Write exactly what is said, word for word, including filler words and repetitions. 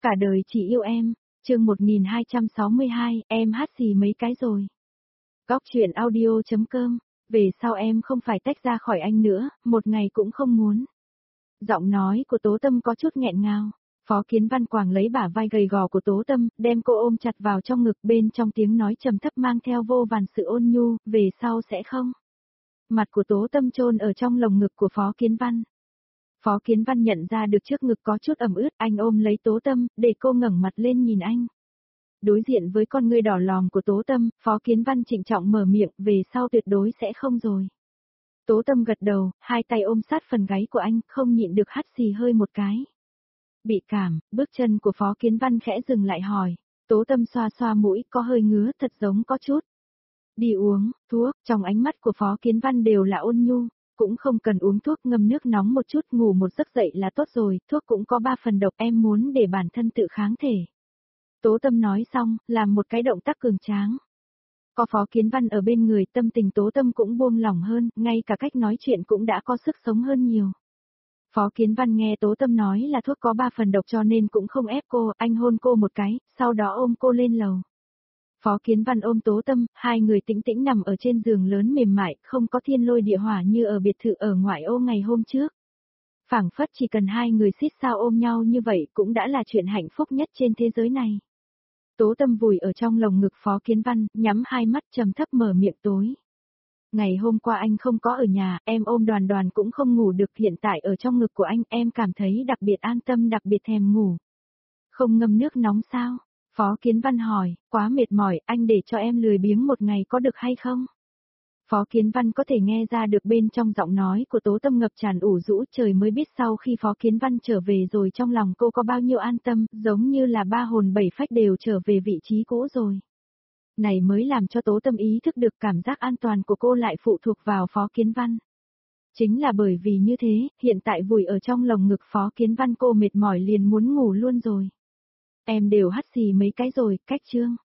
Cả đời chỉ yêu em, chương một nghìn hai trăm sáu mươi hai, em hát xì mấy cái rồi. Góc chuyện audio.com, về sau em không phải tách ra khỏi anh nữa, một ngày cũng không muốn. Giọng nói của Tố Tâm có chút nghẹn ngào. Phó Kiến Văn quàng lấy bả vai gầy gò của Tố Tâm, đem cô ôm chặt vào trong ngực, bên trong tiếng nói trầm thấp mang theo vô vàn sự ôn nhu, về sau sẽ không. Mặt của Tố Tâm chôn ở trong lồng ngực của Phó Kiến Văn. Phó Kiến Văn nhận ra được trước ngực có chút ẩm ướt, anh ôm lấy Tố Tâm, để cô ngẩng mặt lên nhìn anh. Đối diện với con ngươi đỏ lòm của Tố Tâm, Phó Kiến Văn trịnh trọng mở miệng, về sau tuyệt đối sẽ không rồi. Tố Tâm gật đầu, hai tay ôm sát phần gáy của anh, không nhịn được hắt xì hơi một cái. Bị cảm, bước chân của Phó Kiến Văn khẽ dừng lại hỏi. Tố Tâm xoa xoa mũi, có hơi ngứa, thật giống có chút. Đi uống, thuốc, trong ánh mắt của Phó Kiến Văn đều là ôn nhu. Cũng không cần uống thuốc, ngâm nước nóng một chút, ngủ một giấc dậy là tốt rồi, thuốc cũng có ba phần độc, em muốn để bản thân tự kháng thể. Tố Tâm nói xong, làm một cái động tác cường tráng. Có Phó Kiến Văn ở bên người, tâm tình Tố Tâm cũng buông lỏng hơn, ngay cả cách nói chuyện cũng đã có sức sống hơn nhiều. Phó Kiến Văn nghe Tố Tâm nói là thuốc có ba phần độc cho nên cũng không ép cô, anh hôn cô một cái, sau đó ôm cô lên lầu. Phó Kiến Văn ôm Tố Tâm, hai người tĩnh tĩnh nằm ở trên giường lớn mềm mại, không có thiên lôi địa hỏa như ở biệt thự ở ngoại ô ngày hôm trước. Phảng phất chỉ cần hai người xít sao ôm nhau như vậy cũng đã là chuyện hạnh phúc nhất trên thế giới này. Tố Tâm vùi ở trong lồng ngực Phó Kiến Văn, nhắm hai mắt trầm thấp mở miệng tối. Ngày hôm qua anh không có ở nhà, em ôm Đoàn Đoàn cũng không ngủ được, hiện tại ở trong ngực của anh em cảm thấy đặc biệt an tâm, đặc biệt thèm ngủ. Không ngâm nước nóng sao? Phó Kiến Văn hỏi, quá mệt mỏi, anh để cho em lười biếng một ngày có được hay không? Phó Kiến Văn có thể nghe ra được bên trong giọng nói của Tố Tâm ngập tràn ủ rũ, trời mới biết sau khi Phó Kiến Văn trở về rồi trong lòng cô có bao nhiêu an tâm, giống như là ba hồn bảy phách đều trở về vị trí cũ rồi. Này mới làm cho Tố Tâm ý thức được cảm giác an toàn của cô lại phụ thuộc vào Phó Kiến Văn. Chính là bởi vì như thế, hiện tại vùi ở trong lồng ngực Phó Kiến Văn cô mệt mỏi liền muốn ngủ luôn rồi. Em đều hắt xì mấy cái rồi, cách chương.